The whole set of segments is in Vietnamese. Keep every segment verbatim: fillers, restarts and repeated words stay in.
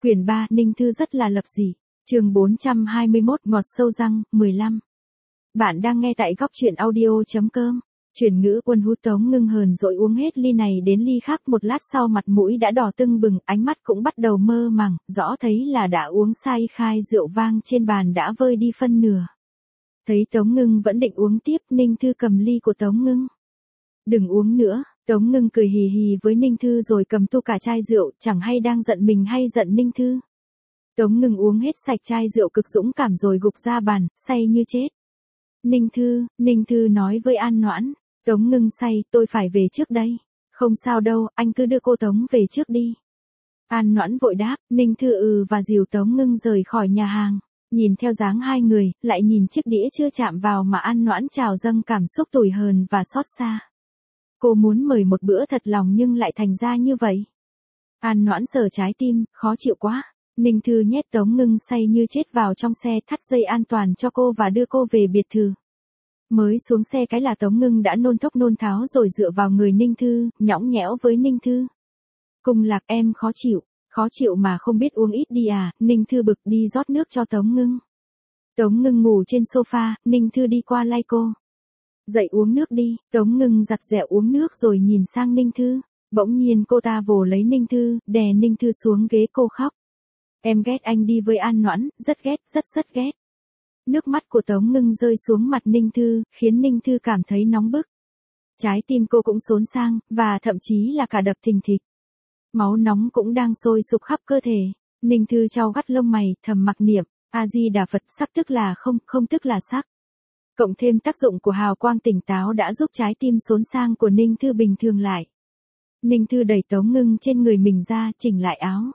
Quyển ba, Ninh Thư rất là lập dị. Chương bốn trăm hai mươi mốt, ngọt sâu răng, mười lăm. Bạn đang nghe tại góc truyện audio chấm com. Chuyển ngữ quân hút Tống Ngưng hờn dỗi uống hết ly này đến ly khác, một lát sau mặt mũi đã đỏ tưng bừng, ánh mắt cũng bắt đầu mơ màng, rõ thấy là đã uống say khai, rượu vang trên bàn đã vơi đi phân nửa. Thấy Tống Ngưng vẫn định uống tiếp, Ninh Thư cầm ly của Tống Ngưng. Đừng uống nữa. Tống Ngưng cười hì hì với Ninh Thư rồi cầm tu cả chai rượu, chẳng hay đang giận mình hay giận Ninh Thư. Tống Ngưng uống hết sạch chai rượu cực dũng cảm rồi gục ra bàn, say như chết. Ninh Thư, Ninh Thư nói với An Noãn, Tống Ngưng say, tôi phải về trước đây. Không sao đâu, anh cứ đưa cô Tống về trước đi. An Noãn vội đáp, Ninh Thư ừ và dìu Tống Ngưng rời khỏi nhà hàng. Nhìn theo dáng hai người, lại nhìn chiếc đĩa chưa chạm vào mà An Noãn trào dâng cảm xúc tủi hờn và xót xa. Cô muốn mời một bữa thật lòng nhưng lại thành ra như vậy. An Noãn sờ trái tim, khó chịu quá. Ninh Thư nhét Tống Ngưng say như chết vào trong xe, thắt dây an toàn cho cô và đưa cô về biệt thự. Mới xuống xe cái là Tống Ngưng đã nôn thốc nôn tháo rồi dựa vào người Ninh Thư, nhõng nhẽo với Ninh Thư. Cung Lạc, em khó chịu, khó chịu mà không biết uống ít đi à? Ninh Thư bực đi rót nước cho Tống Ngưng. Tống Ngưng ngủ trên sofa, Ninh Thư đi qua lay cô. Dậy uống nước đi. Tống Ngưng giặt dẹo uống nước rồi nhìn sang Ninh Thư. Bỗng nhiên cô ta vồ lấy Ninh Thư, đè Ninh Thư xuống ghế, cô khóc. Em ghét anh đi với An Noãn, rất ghét, rất rất ghét. Nước mắt của Tống Ngưng rơi xuống mặt Ninh Thư, khiến Ninh Thư cảm thấy nóng bức. Trái tim cô cũng xốn sang, và thậm chí là cả đập thình thịch. Máu nóng cũng đang sôi sục khắp cơ thể. Ninh Thư chau gắt lông mày, thầm mặc niệm, A-di-đà Phật, sắc tức là không, không tức là sắc. Cộng thêm tác dụng của hào quang tỉnh táo đã giúp trái tim xốn sang của Ninh Thư bình thường lại. Ninh Thư đẩy Tống Ngưng trên người mình ra, chỉnh lại áo.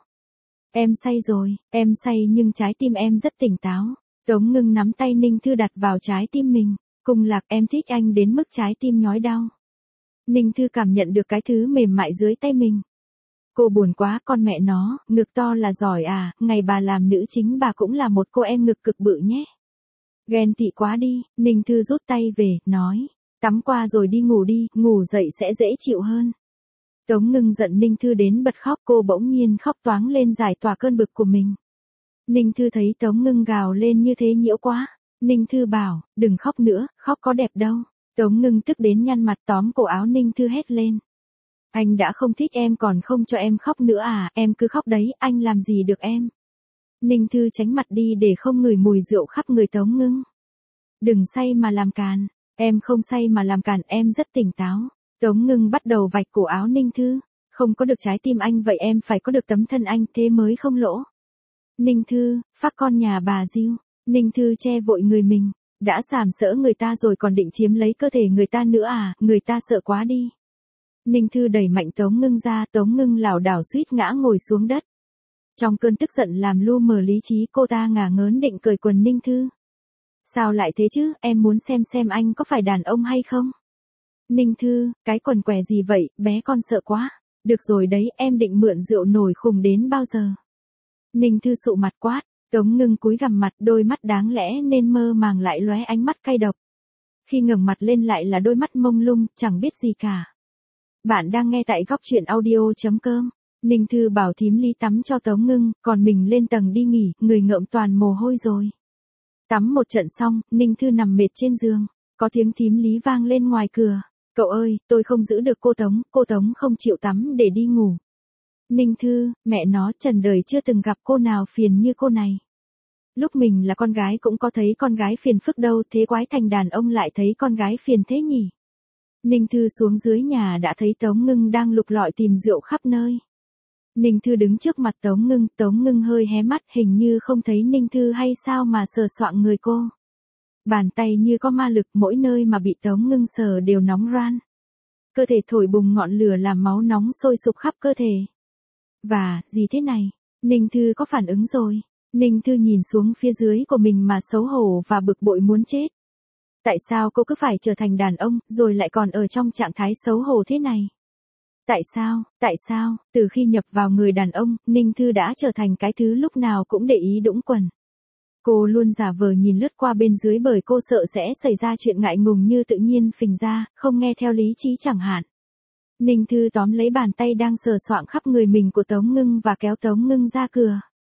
Em say rồi, em say nhưng trái tim em rất tỉnh táo. Tống Ngưng nắm tay Ninh Thư đặt vào trái tim mình. Cung Lạc, em thích anh đến mức trái tim nhói đau. Ninh Thư cảm nhận được cái thứ mềm mại dưới tay mình. Cô buồn quá, con mẹ nó, ngực to là giỏi à, ngày bà làm nữ chính bà cũng là một cô em ngực cực bự nhé. Ghen tị quá đi. Ninh Thư rút tay về, nói, tắm qua rồi đi ngủ đi, ngủ dậy sẽ dễ chịu hơn. Tống Ngưng giận Ninh Thư đến bật khóc, cô bỗng nhiên khóc toáng lên giải tỏa cơn bực của mình. Ninh Thư thấy Tống Ngưng gào lên như thế nhiễu quá. Ninh Thư bảo, đừng khóc nữa, khóc có đẹp đâu. Tống Ngưng tức đến nhăn mặt, tóm cổ áo Ninh Thư hét lên. Anh đã không thích em còn không cho em khóc nữa à, em cứ khóc đấy, anh làm gì được em. Ninh Thư tránh mặt đi để không ngửi mùi rượu khắp người Tống Ngưng. Đừng say mà làm càn, em không say mà làm càn, em rất tỉnh táo. Tống Ngưng bắt đầu vạch cổ áo Ninh Thư, không có được trái tim anh vậy em phải có được tấm thân anh, thế mới không lỗ. Ninh Thư, phác con nhà bà Diêu. Ninh Thư che vội người mình, đã sàm sỡ người ta rồi còn định chiếm lấy cơ thể người ta nữa à, người ta sợ quá đi. Ninh Thư đẩy mạnh Tống Ngưng ra, Tống Ngưng lảo đảo suýt ngã ngồi xuống đất. Trong cơn tức giận làm lu mờ lý trí, cô ta ngả ngớn định cởi quần Ninh Thư. Sao lại thế chứ, em muốn xem xem anh có phải đàn ông hay không? Ninh Thư, cái quần què gì vậy, bé con sợ quá. Được rồi đấy, em định mượn rượu nổi khùng đến bao giờ? Ninh Thư sụ mặt quát, Tống Ngưng cúi gằm mặt, đôi mắt đáng lẽ nên mơ màng lại lóe ánh mắt cay độc. Khi ngẩng mặt lên lại là đôi mắt mông lung, chẳng biết gì cả. Bạn đang nghe tại góc truyện audio chấm com. Ninh Thư bảo thím Lý tắm cho Tống Ngưng, còn mình lên tầng đi nghỉ, người ngợm toàn mồ hôi rồi. Tắm một trận xong, Ninh Thư nằm mệt trên giường, có tiếng thím Lý vang lên ngoài cửa. Cậu ơi, tôi không giữ được cô Tống, cô Tống không chịu tắm để đi ngủ. Ninh Thư, mẹ nó, trần đời chưa từng gặp cô nào phiền như cô này. Lúc mình là con gái cũng có thấy con gái phiền phức đâu, thế quái thành đàn ông lại thấy con gái phiền thế nhỉ? Ninh Thư xuống dưới nhà đã thấy Tống Ngưng đang lục lọi tìm rượu khắp nơi. Ninh Thư đứng trước mặt Tống Ngưng, Tống Ngưng hơi hé mắt, hình như không thấy Ninh Thư hay sao mà sờ soạng người cô. Bàn tay như có ma lực, mỗi nơi mà bị Tống Ngưng sờ đều nóng ran. Cơ thể thổi bùng ngọn lửa làm máu nóng sôi sục khắp cơ thể. Và, gì thế này? Ninh Thư có phản ứng rồi. Ninh Thư nhìn xuống phía dưới của mình mà xấu hổ và bực bội muốn chết. Tại sao cô cứ phải trở thành đàn ông, rồi lại còn ở trong trạng thái xấu hổ thế này? Tại sao, tại sao, từ khi nhập vào người đàn ông, Ninh Thư đã trở thành cái thứ lúc nào cũng để ý đũng quần. Cô luôn giả vờ nhìn lướt qua bên dưới bởi cô sợ sẽ xảy ra chuyện ngại ngùng như tự nhiên phình ra, không nghe theo lý trí chẳng hạn. Ninh Thư tóm lấy bàn tay đang sờ soạng khắp người mình của Tống Ngưng và kéo Tống Ngưng ra cửa.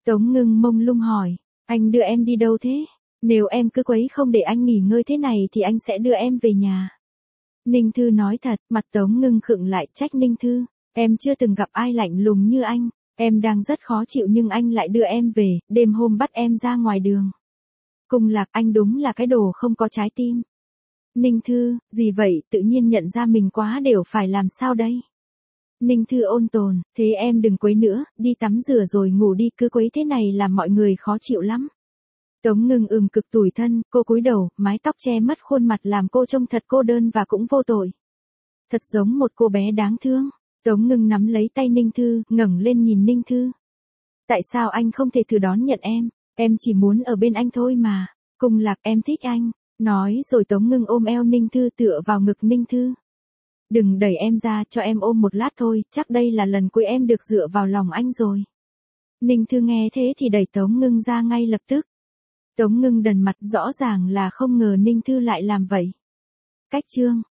Tống Ngưng mông lung hỏi, anh đưa em đi đâu thế? Nếu em cứ quấy không để anh nghỉ ngơi thế này thì anh sẽ đưa em về nhà. Ninh Thư nói thật, mặt Tống Ngưng khựng lại, trách Ninh Thư, em chưa từng gặp ai lạnh lùng như anh, em đang rất khó chịu nhưng anh lại đưa em về, đêm hôm bắt em ra ngoài đường. Cung Lạc, anh đúng là cái đồ không có trái tim. Ninh Thư, gì vậy, tự nhiên nhận ra mình quá đều phải làm sao đây? Ninh Thư ôn tồn, thế em đừng quấy nữa, đi tắm rửa rồi ngủ đi, cứ quấy thế này làm mọi người khó chịu lắm. Tống Ngưng ừm cực tủi thân, cô cúi đầu, mái tóc che mất khuôn mặt làm cô trông thật cô đơn và cũng vô tội. Thật giống một cô bé đáng thương. Tống Ngưng nắm lấy tay Ninh Thư, ngẩng lên nhìn Ninh Thư. Tại sao anh không thể thử đón nhận em? Em chỉ muốn ở bên anh thôi mà. Cung Lạc, em thích anh. Nói rồi Tống Ngưng ôm eo Ninh Thư tựa vào ngực Ninh Thư. Đừng đẩy em ra, cho em ôm một lát thôi, chắc đây là lần cuối em được dựa vào lòng anh rồi. Ninh Thư nghe thế thì đẩy Tống Ngưng ra ngay lập tức. Tống Ngưng đần mặt, rõ ràng là không ngờ Ninh Thư lại làm vậy. Cách chương